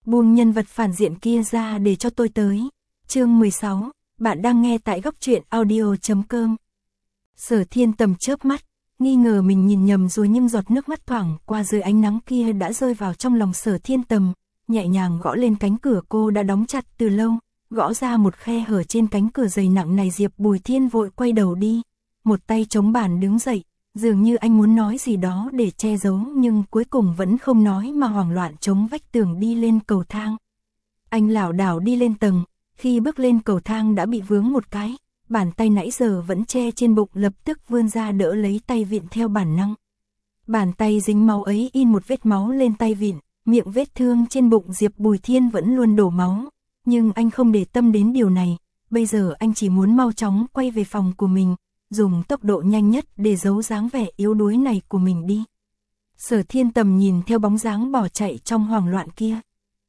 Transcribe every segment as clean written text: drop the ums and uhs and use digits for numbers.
Buông nhân vật phản diện kia ra để cho tôi tới. Chương 16, bạn đang nghe tại góc truyện audio.com. Sở Thiên Tầm chớp mắt, nghi ngờ mình nhìn nhầm rồi nhưng giọt nước mắt thoảng qua dưới ánh nắng kia đã rơi vào trong lòng Sở Thiên Tầm, nhẹ nhàng gõ lên cánh cửa cô đã đóng chặt từ lâu, gõ ra một khe hở trên cánh cửa dày nặng này. Diệp Bùi Thiên vội quay đầu đi, một tay chống bàn đứng dậy, dường như anh muốn nói gì đó để che giấu nhưng cuối cùng vẫn không nói mà hoảng loạn chống vách tường đi lên cầu thang. Anh lảo đảo đi lên tầng, khi bước lên cầu thang đã bị vướng một cái, bàn tay nãy giờ vẫn che trên bụng lập tức vươn ra đỡ lấy tay vịn theo bản năng. Bàn tay dính máu ấy in một vết máu lên tay vịn, miệng vết thương trên bụng Diệp Bùi Thiên vẫn luôn đổ máu, nhưng anh không để tâm đến điều này, bây giờ anh chỉ muốn mau chóng quay về phòng của mình, dùng tốc độ nhanh nhất để giấu dáng vẻ yếu đuối này của mình đi. Sở Thiên Tầm nhìn theo bóng dáng bỏ chạy trong hoảng loạn kia.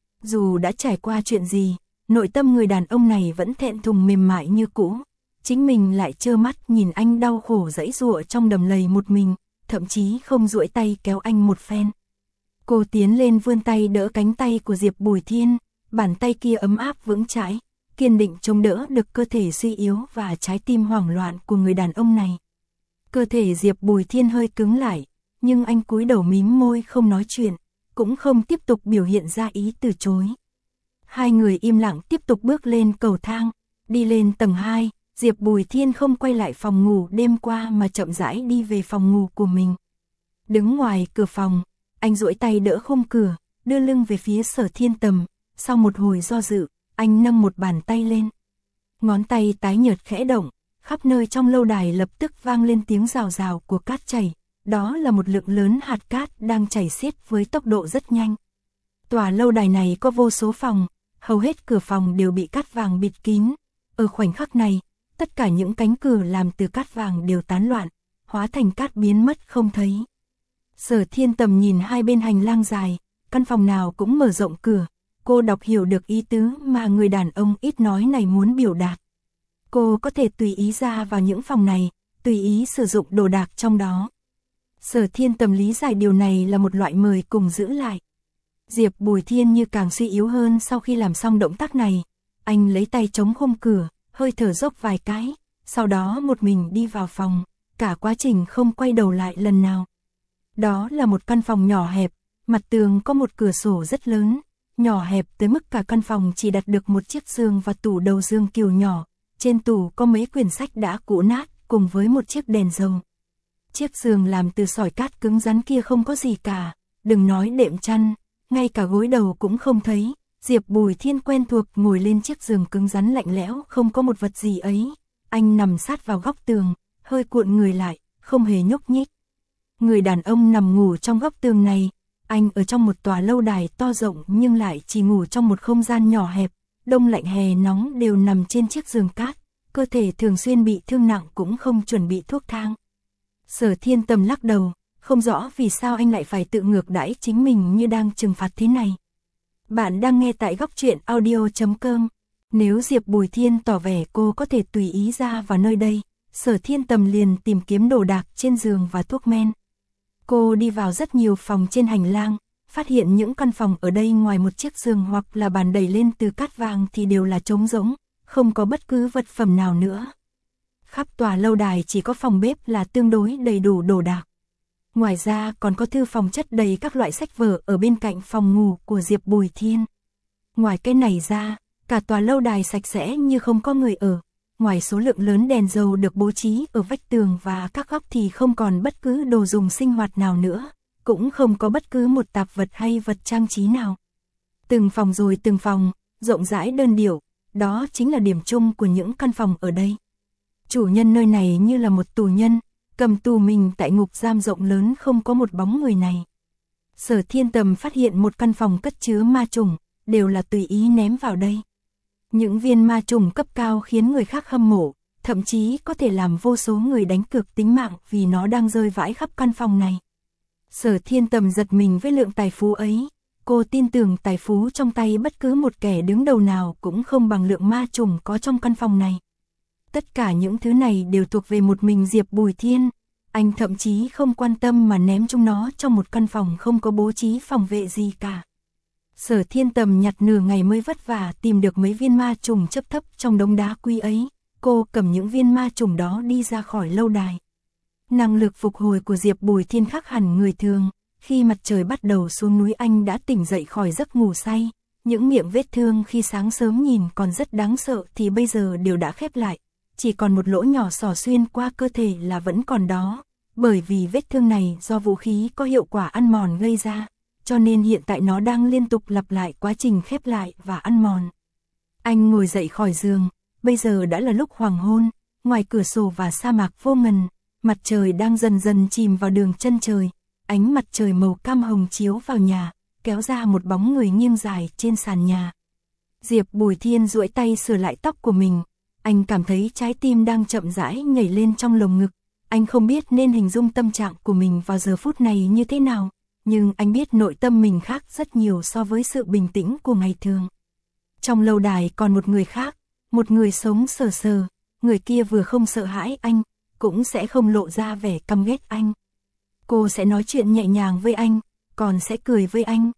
Dù đã trải qua chuyện gì, nội tâm người đàn ông này vẫn thẹn thùng mềm mại như cũ. Chính mình lại trơ mắt nhìn anh đau khổ giãy giụa trong đầm lầy một mình, thậm chí không duỗi tay kéo anh một phen. Cô tiến lên vươn tay đỡ cánh tay của Diệp Bùi Thiên, bàn tay kia ấm áp vững chãi, kiên định chống đỡ được cơ thể suy yếu và trái tim hoảng loạn của người đàn ông này. Cơ thể Diệp Bùi Thiên hơi cứng lại, nhưng anh cúi đầu mím môi không nói chuyện, cũng không tiếp tục biểu hiện ra ý từ chối. Hai người im lặng tiếp tục bước lên cầu thang, đi lên tầng 2, Diệp Bùi Thiên không quay lại phòng ngủ đêm qua mà chậm rãi đi về phòng ngủ của mình. Đứng ngoài cửa phòng, anh duỗi tay đỡ khung cửa, đưa lưng về phía Sở Thiên Tầm, sau một hồi do dự, anh nâng một bàn tay lên. Ngón tay tái nhợt khẽ động, khắp nơi trong lâu đài lập tức vang lên tiếng rào rào của cát chảy, đó là một lượng lớn hạt cát đang chảy xiết với tốc độ rất nhanh. Tòa lâu đài này có vô số phòng, hầu hết cửa phòng đều bị cát vàng bịt kín. Ở khoảnh khắc này, tất cả những cánh cửa làm từ cát vàng đều tán loạn, hóa thành cát biến mất không thấy. Sở Thiên Tầm nhìn hai bên hành lang dài, căn phòng nào cũng mở rộng cửa. Cô đọc hiểu được ý tứ mà người đàn ông ít nói này muốn biểu đạt. Cô có thể tùy ý ra vào những phòng này, tùy ý sử dụng đồ đạc trong đó. Sở Thiên Tầm lý giải điều này là một loại mời cùng giữ lại. Diệp Bùi Thiên như càng suy yếu hơn sau khi làm xong động tác này. Anh lấy tay chống khung cửa, hơi thở dốc vài cái, sau đó một mình đi vào phòng, cả quá trình không quay đầu lại lần nào. Đó là một căn phòng nhỏ hẹp, mặt tường có một cửa sổ rất lớn, nhỏ hẹp tới mức cả căn phòng chỉ đặt được một chiếc giường và tủ đầu giường kiểu nhỏ, trên tủ có mấy quyển sách đã cũ nát cùng với một chiếc đèn dầu. Chiếc giường làm từ sỏi cát cứng rắn kia không có gì cả, đừng nói đệm chăn, ngay cả gối đầu cũng không thấy. Diệp Bùi Thiên quen thuộc ngồi lên chiếc giường cứng rắn lạnh lẽo không có một vật gì ấy, anh nằm sát vào góc tường, hơi cuộn người lại, không hề nhúc nhích. Người đàn ông nằm ngủ trong góc tường này. Anh ở trong một tòa lâu đài to rộng nhưng lại chỉ ngủ trong một không gian nhỏ hẹp, đông lạnh hè nóng đều nằm trên chiếc giường cát, cơ thể thường xuyên bị thương nặng cũng không chuẩn bị thuốc thang. Sở Thiên Tầm lắc đầu, không rõ vì sao anh lại phải tự ngược đãi chính mình như đang trừng phạt thế này. Bạn đang nghe tại góc truyện audio.com. Nếu Diệp Bùi Thiên tỏ vẻ cô có thể tùy ý ra vào nơi đây, Sở Thiên Tầm liền tìm kiếm đồ đạc trên giường và thuốc men. Cô đi vào rất nhiều phòng trên hành lang, phát hiện những căn phòng ở đây ngoài một chiếc giường hoặc là bàn đẩy lên từ cát vàng thì đều là trống rỗng, không có bất cứ vật phẩm nào nữa. Khắp tòa lâu đài chỉ có phòng bếp là tương đối đầy đủ đồ đạc. Ngoài ra còn có thư phòng chất đầy các loại sách vở ở bên cạnh phòng ngủ của Diệp Bùi Thiên. Ngoài cái này ra, cả tòa lâu đài sạch sẽ như không có người ở. Ngoài số lượng lớn đèn dầu được bố trí ở vách tường và các góc thì không còn bất cứ đồ dùng sinh hoạt nào nữa, cũng không có bất cứ một tạp vật hay vật trang trí nào. Từng phòng rồi từng phòng, rộng rãi đơn điệu, đó chính là điểm chung của những căn phòng ở đây. Chủ nhân nơi này như là một tù nhân, cầm tù mình tại ngục giam rộng lớn không có một bóng người này. Sở Thiên Tầm phát hiện một căn phòng cất chứa ma trùng, đều là tùy ý ném vào đây. Những viên ma trùng cấp cao khiến người khác hâm mộ, thậm chí có thể làm vô số người đánh cược tính mạng vì nó đang rơi vãi khắp căn phòng này. Sở Thiên Tầm giật mình với lượng tài phú ấy, cô tin tưởng tài phú trong tay bất cứ một kẻ đứng đầu nào cũng không bằng lượng ma trùng có trong căn phòng này. Tất cả những thứ này đều thuộc về một mình Diệp Bùi Thiên, anh thậm chí không quan tâm mà ném chúng nó trong một căn phòng không có bố trí phòng vệ gì cả. Sở Thiên Tầm nhặt nửa ngày mới vất vả tìm được mấy viên ma trùng chấp thấp trong đống đá quý ấy, cô cầm những viên ma trùng đó đi ra khỏi lâu đài. Năng lực phục hồi của Diệp Bùi Thiên khác hẳn người thường, khi mặt trời bắt đầu xuống núi anh đã tỉnh dậy khỏi giấc ngủ say, những miệng vết thương khi sáng sớm nhìn còn rất đáng sợ thì bây giờ đều đã khép lại, chỉ còn một lỗ nhỏ xỏ xuyên qua cơ thể là vẫn còn đó, bởi vì vết thương này do vũ khí có hiệu quả ăn mòn gây ra, cho nên hiện tại nó đang liên tục lặp lại quá trình khép lại và ăn mòn. Anh ngồi dậy khỏi giường, bây giờ đã là lúc hoàng hôn, ngoài cửa sổ và sa mạc vô ngần, mặt trời đang dần dần chìm vào đường chân trời, ánh mặt trời màu cam hồng chiếu vào nhà, kéo ra một bóng người nghiêng dài trên sàn nhà. Diệp Bùi Thiên duỗi tay sửa lại tóc của mình, anh cảm thấy trái tim đang chậm rãi nhảy lên trong lồng ngực, anh không biết nên hình dung tâm trạng của mình vào giờ phút này như thế nào, nhưng anh biết nội tâm mình khác rất nhiều so với sự bình tĩnh của ngày thường. Trong lâu đài còn một người khác, một người sống sờ sờ, người kia vừa không sợ hãi anh, cũng sẽ không lộ ra vẻ căm ghét anh. Cô sẽ nói chuyện nhẹ nhàng với anh, còn sẽ cười với anh.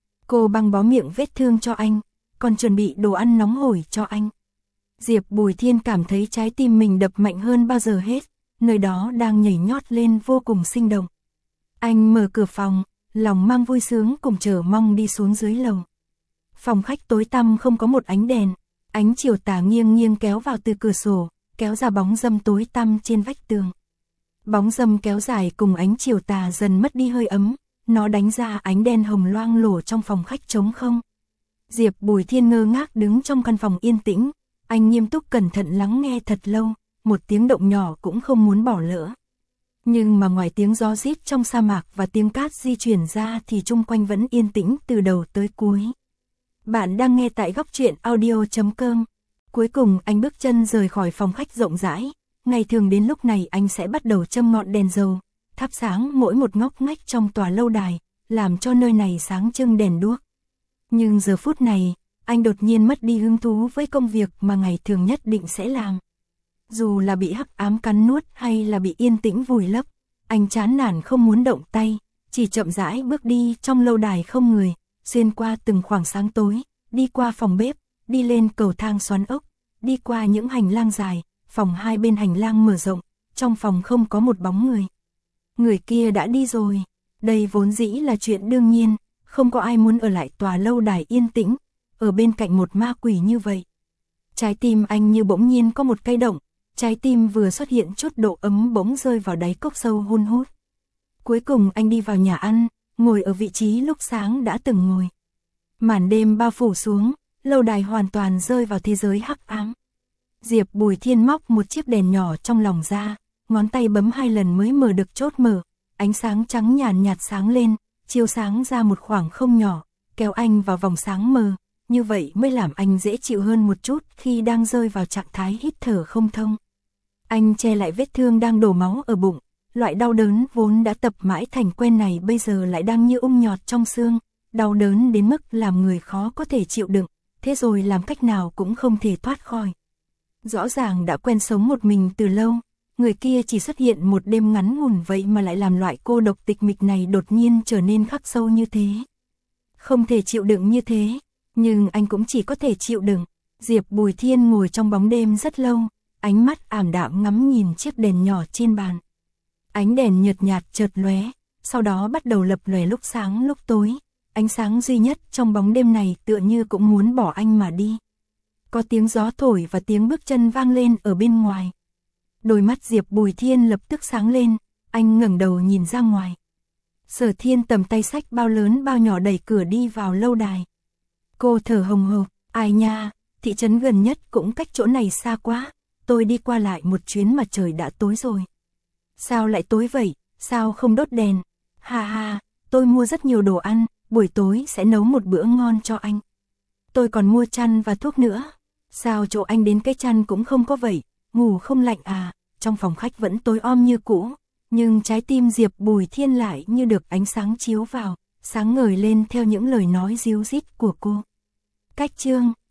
Cô băng bó miệng vết thương cho anh, còn chuẩn bị đồ ăn nóng hổi cho anh. Diệp Bùi Thiên cảm thấy trái tim mình đập mạnh hơn bao giờ hết, nơi đó đang nhảy nhót lên vô cùng sinh động. Anh mở cửa phòng, lòng mang vui sướng cùng chờ mong đi xuống dưới lầu. Phòng khách tối tăm không có một ánh đèn, ánh chiều tà nghiêng nghiêng kéo vào từ cửa sổ, kéo ra bóng râm tối tăm trên vách tường. Bóng râm kéo dài cùng ánh chiều tà dần mất đi hơi ấm, nó đánh ra ánh đen hồng loang lổ trong phòng khách trống không. Diệp Bùi Thiên ngơ ngác đứng trong căn phòng yên tĩnh, anh nghiêm túc cẩn thận lắng nghe thật lâu, một tiếng động nhỏ cũng không muốn bỏ lỡ. Nhưng mà ngoài tiếng gió rít trong sa mạc và tiếng cát di chuyển ra thì chung quanh vẫn yên tĩnh từ đầu tới cuối. Bạn đang nghe tại góc truyện audio.com. Cuối cùng anh bước chân rời khỏi phòng khách rộng rãi, ngày thường đến lúc này anh sẽ bắt đầu châm ngọn đèn dầu, thắp sáng mỗi một ngóc ngách trong tòa lâu đài, làm cho nơi này sáng trưng đèn đuốc. Nhưng giờ phút này, anh đột nhiên mất đi hứng thú với công việc mà ngày thường nhất định sẽ làm. Dù là bị hắc ám cắn nuốt hay là bị yên tĩnh vùi lấp, anh chán nản không muốn động tay, chỉ chậm rãi bước đi trong lâu đài không người, xuyên qua từng khoảng sáng tối, đi qua phòng bếp, đi lên cầu thang xoắn ốc, đi qua những hành lang dài, phòng hai bên hành lang mở rộng, trong phòng không có một bóng người. Người kia đã đi rồi, đây vốn dĩ là chuyện đương nhiên, không có ai muốn ở lại tòa lâu đài yên tĩnh, ở bên cạnh một ma quỷ như vậy. Trái tim anh như bỗng nhiên có một cái động, trái tim vừa xuất hiện chút độ ấm bỗng rơi vào đáy cốc sâu hun hút. Cuối cùng anh đi vào nhà ăn, ngồi ở vị trí lúc sáng đã từng ngồi. Màn đêm bao phủ xuống, lâu đài hoàn toàn rơi vào thế giới hắc ám. Diệp Bùi Thiên móc một chiếc đèn nhỏ trong lòng ra, ngón tay bấm 2 lần mới mở được chốt mở, ánh sáng trắng nhàn nhạt sáng lên, chiếu sáng ra một khoảng không nhỏ, kéo anh vào vòng sáng mờ, như vậy mới làm anh dễ chịu hơn một chút khi đang rơi vào trạng thái hít thở không thông. Anh che lại vết thương đang đổ máu ở bụng, loại đau đớn vốn đã tập mãi thành quen này bây giờ lại đang như nhọt trong xương, đau đớn đến mức làm người khó có thể chịu đựng, thế rồi làm cách nào cũng không thể thoát khỏi. Rõ ràng đã quen sống một mình từ lâu, người kia chỉ xuất hiện một đêm ngắn ngủn vậy mà lại làm loại cô độc tịch mịch này đột nhiên trở nên khắc sâu như thế. Không thể chịu đựng như thế, nhưng anh cũng chỉ có thể chịu đựng. Diệp Bùi Thiên ngồi trong bóng đêm rất lâu, ánh mắt ảm đạm ngắm nhìn chiếc đèn nhỏ trên bàn. Ánh đèn nhợt nhạt chợt lóe, sau đó bắt đầu lập lòe lúc sáng lúc tối, ánh sáng duy nhất trong bóng đêm này tựa như cũng muốn bỏ anh mà đi. Có tiếng gió thổi và tiếng bước chân vang lên ở bên ngoài. Đôi mắt Diệp Bùi Thiên lập tức sáng lên, anh ngẩng đầu nhìn ra ngoài. Sở Thiên Tầm tay xách bao lớn bao nhỏ đẩy cửa đi vào lâu đài. Cô thở hồng hộc, ai nha, thị trấn gần nhất cũng cách chỗ này xa quá, tôi đi qua lại một chuyến mà trời đã tối rồi. Sao lại tối vậy, sao không đốt đèn? Ha ha, tôi mua rất nhiều đồ ăn, buổi tối sẽ nấu một bữa ngon cho anh. Tôi còn mua chăn và thuốc nữa. Sao chỗ anh đến cái chăn cũng không có vậy, ngủ không lạnh à? Trong phòng khách vẫn tối om như cũ, nhưng trái tim Diệp Bùi Thiên lại như được ánh sáng chiếu vào, sáng ngời lên theo những lời nói ríu rít của cô. Cách chương